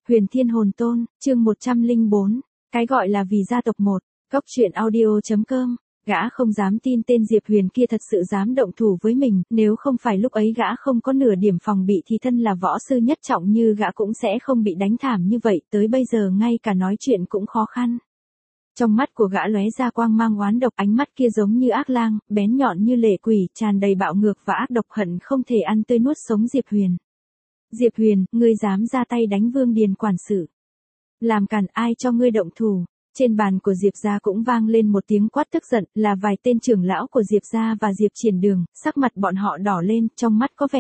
Huyền Thiên Hồn Tôn, chương 104, cái gọi là vì gia tộc một, góc truyện audio.com, gã không dám tin tên Diệp Huyền kia thật sự dám động thủ với mình, nếu không phải lúc ấy gã không có nửa điểm phòng bị thì thân là võ sư nhất trọng như gã cũng sẽ không bị đánh thảm như vậy, tới bây giờ ngay cả nói chuyện cũng khó khăn. Trong mắt của gã lóe ra quang mang oán độc, ánh mắt kia giống như ác lang, bén nhọn như lệ quỷ, tràn đầy bạo ngược và ác độc, hận không thể ăn tươi nuốt sống Diệp Huyền. Diệp Huyền, ngươi dám ra tay đánh Vương Điền quản sự. Làm càn, ai cho ngươi động thủ? Trên bàn của Diệp gia cũng vang lên một tiếng quát tức giận, là vài tên trưởng lão của Diệp gia và Diệp Triển Đường, sắc mặt bọn họ đỏ lên, trong mắt có vẻ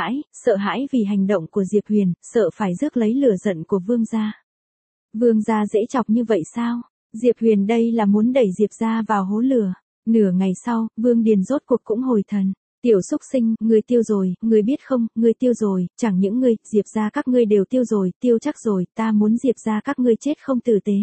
sợ hãi vì hành động của Diệp Huyền, sợ phải rước lấy lửa giận của Vương gia. Vương gia dễ chọc như vậy sao? Diệp Huyền đây là muốn đẩy Diệp gia vào hố lửa. Nửa ngày sau, Vương Điền rốt cuộc cũng hồi thần. Tiểu xúc sinh, ngươi tiêu rồi, ngươi biết không, ngươi tiêu rồi, chẳng những ngươi, Diệp gia các ngươi đều tiêu rồi, tiêu chắc rồi, ta muốn Diệp gia các ngươi chết không tử tế.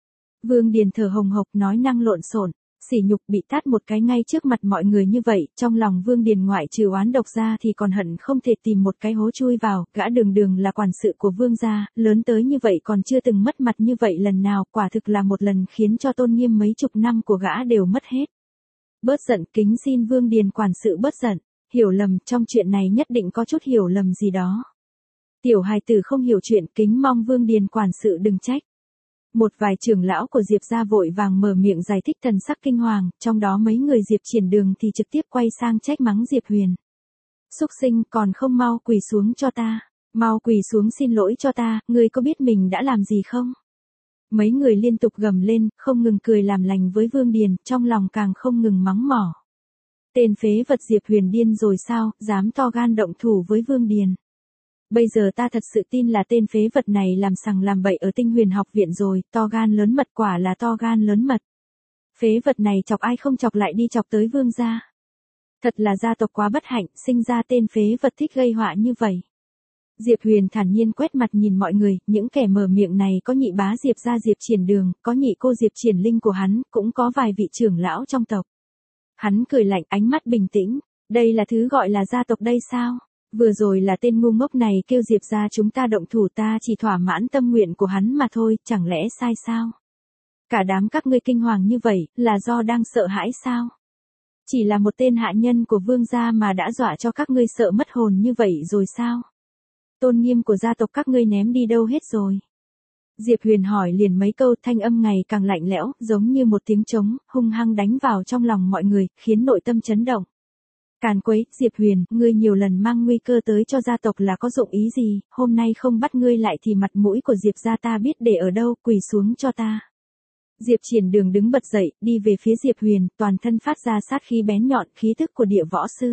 Vương Điền thở hồng hộc nói năng lộn xộn, sỉ nhục bị tát một cái ngay trước mặt mọi người như vậy, trong lòng Vương Điền ngoại trừ oán độc ra thì còn hận không thể tìm một cái hố chui vào, gã đường là quản sự của Vương gia, lớn tới như vậy còn chưa từng mất mặt như vậy lần nào, quả thực là một lần khiến cho tôn nghiêm mấy chục năm của gã đều mất hết. Bớt giận, kính xin Vương Điền quản sự bớt giận, hiểu lầm, trong chuyện này nhất định có chút hiểu lầm gì đó. Tiểu hài tử không hiểu chuyện, kính mong Vương Điền quản sự đừng trách. Một vài trưởng lão của Diệp gia vội vàng mở miệng giải thích, thần sắc kinh hoàng, trong đó mấy người Diệp Triển Đường thì trực tiếp quay sang trách mắng Diệp Huyền. Xúc sinh, còn không mau quỳ xuống cho ta, mau quỳ xuống xin lỗi cho ta, ngươi có biết mình đã làm gì không? Mấy người liên tục gầm lên, không ngừng cười làm lành với Vương Điền, trong lòng càng không ngừng mắng mỏ. Tên phế vật Diệp Huyền điên rồi sao, dám to gan động thủ với Vương Điền. Bây giờ ta thật sự tin là tên phế vật này làm sằng làm bậy ở Tinh Huyền học viện rồi, to gan lớn mật, quả là to gan lớn mật. Phế vật này chọc ai không chọc lại đi chọc tới Vương gia. Thật là gia tộc quá bất hạnh, sinh ra tên phế vật thích gây họa như vậy. Diệp Huyền thản nhiên quét mặt nhìn mọi người, những kẻ mở miệng này có nhị bá Diệp gia Diệp Triển Đường, có nhị cô Diệp Triển Linh của hắn, cũng có vài vị trưởng lão trong tộc. Hắn cười lạnh, ánh mắt bình tĩnh, đây là thứ gọi là gia tộc đây sao? Vừa rồi là tên ngu ngốc này kêu Diệp gia chúng ta động thủ, ta chỉ thỏa mãn tâm nguyện của hắn mà thôi, chẳng lẽ sai sao? Cả đám các ngươi kinh hoàng như vậy, là do đang sợ hãi sao? Chỉ là một tên hạ nhân của Vương gia mà đã dọa cho các ngươi sợ mất hồn như vậy rồi sao? Tôn nghiêm của gia tộc các ngươi ném đi đâu hết rồi? Diệp Huyền hỏi liền mấy câu, thanh âm ngày càng lạnh lẽo, giống như một tiếng trống, hung hăng đánh vào trong lòng mọi người, khiến nội tâm chấn động. Càn quấy, Diệp Huyền, ngươi nhiều lần mang nguy cơ tới cho gia tộc là có dụng ý gì, hôm nay không bắt ngươi lại thì mặt mũi của Diệp gia ta biết để ở đâu, quỳ xuống cho ta. Diệp Triển Đường đứng bật dậy, đi về phía Diệp Huyền, toàn thân phát ra sát khí bén nhọn, khí tức của địa võ sư.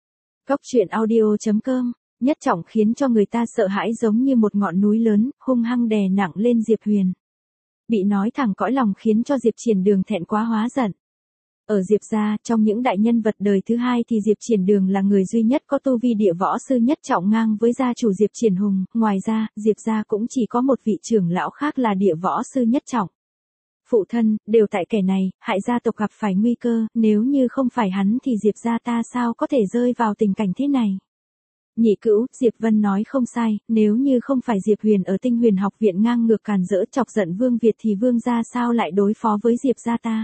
Góc truyện audio.com, nhất trọng khiến cho người ta sợ hãi giống như một ngọn núi lớn, hung hăng đè nặng lên Diệp Huyền. Bị nói thẳng cõi lòng khiến cho Diệp Triển Đường thẹn quá hóa giận. Ở Diệp gia, trong những đại nhân vật đời thứ hai thì Diệp Triển Đường là người duy nhất có tu vi địa võ sư nhất trọng ngang với gia chủ Diệp Triển Hùng, ngoài ra, Diệp gia cũng chỉ có một vị trưởng lão khác là địa võ sư nhất trọng. Phụ thân, đều tại kẻ này, hại gia tộc gặp phải nguy cơ, nếu như không phải hắn thì Diệp gia ta sao có thể rơi vào tình cảnh thế này. Nhị cữu, Diệp Vân nói không sai, nếu như không phải Diệp Huyền ở Tinh Huyền học viện ngang ngược càn rỡ chọc giận Vương Việt thì Vương gia sao lại đối phó với Diệp gia ta.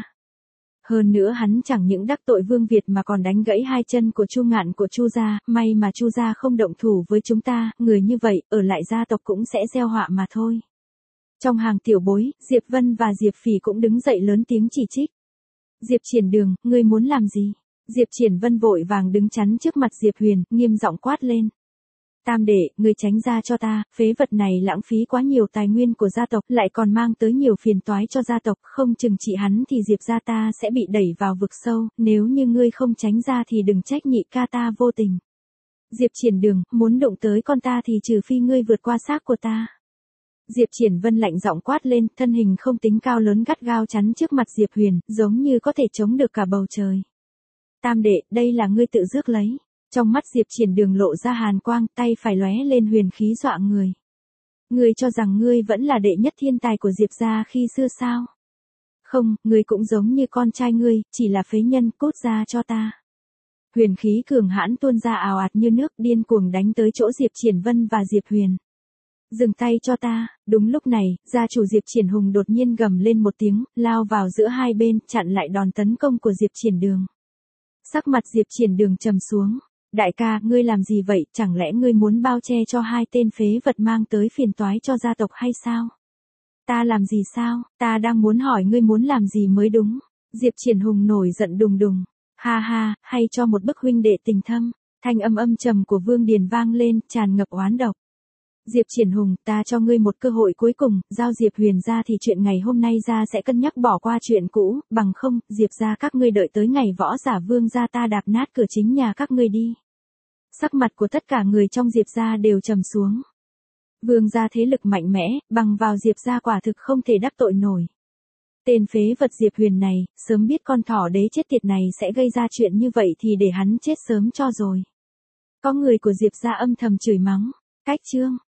Hơn nữa hắn chẳng những đắc tội Vương Việt mà còn đánh gãy hai chân của Chu Ngạn của Chu gia, may mà Chu gia không động thủ với chúng ta, người như vậy, ở lại gia tộc cũng sẽ gieo họa mà thôi. Trong hàng tiểu bối, Diệp Vân và Diệp Phỉ cũng đứng dậy lớn tiếng chỉ trích. Diệp Triển Đường, ngươi muốn làm gì? Diệp Triển Vân vội vàng đứng chắn trước mặt Diệp Huyền, nghiêm giọng quát lên. Tam đệ, ngươi tránh ra cho ta, phế vật này lãng phí quá nhiều tài nguyên của gia tộc, lại còn mang tới nhiều phiền toái cho gia tộc, không chừng trị hắn thì Diệp gia ta sẽ bị đẩy vào vực sâu, nếu như ngươi không tránh ra thì đừng trách nhị ca ta vô tình. Diệp Triển Đường, muốn đụng tới con ta thì trừ phi ngươi vượt qua xác của ta. Diệp Triển Vân lạnh giọng quát lên, thân hình không tính cao lớn gắt gao chắn trước mặt Diệp Huyền, giống như có thể chống được cả bầu trời. Tam đệ, đây là ngươi tự rước lấy. Trong mắt Diệp Triển Đường lộ ra hàn quang, tay phải lóe lên huyền khí dọa người. Ngươi cho rằng ngươi vẫn là đệ nhất thiên tài của Diệp gia khi xưa sao? Không, ngươi cũng giống như con trai ngươi, chỉ là phế nhân, cút ra cho ta. Huyền khí cường hãn tuôn ra ào ạt như nước, điên cuồng đánh tới chỗ Diệp Triển Vân và Diệp Huyền. Dừng tay cho ta, đúng lúc này, gia chủ Diệp Triển Hùng đột nhiên gầm lên một tiếng, lao vào giữa hai bên, chặn lại đòn tấn công của Diệp Triển Đường. Sắc mặt Diệp Triển Đường trầm xuống. Đại ca, ngươi làm gì vậy, chẳng lẽ ngươi muốn bao che cho hai tên phế vật mang tới phiền toái cho gia tộc hay sao? Ta làm gì sao, ta đang muốn hỏi ngươi muốn làm gì mới đúng. Diệp Triển Hùng nổi giận đùng đùng. Ha ha, hay cho một bức huynh đệ tình thâm. Thanh âm âm trầm của Vương Điền vang lên, tràn ngập oán độc. Diệp Triển Hùng, ta cho ngươi một cơ hội cuối cùng, giao Diệp Huyền ra thì chuyện ngày hôm nay ra sẽ cân nhắc bỏ qua chuyện cũ, bằng không, Diệp ra các ngươi đợi tới ngày võ giả Vương ra ta đạp nát cửa chính nhà các ngươi đi. Sắc mặt của tất cả người trong Diệp gia đều trầm xuống. Vương gia thế lực mạnh mẽ, bằng vào Diệp gia quả thực không thể đắc tội nổi. Tên phế vật Diệp Huyền này, sớm biết con thỏ đế chết tiệt này sẽ gây ra chuyện như vậy thì để hắn chết sớm cho rồi. Có người của Diệp gia âm thầm chửi mắng. Cách chương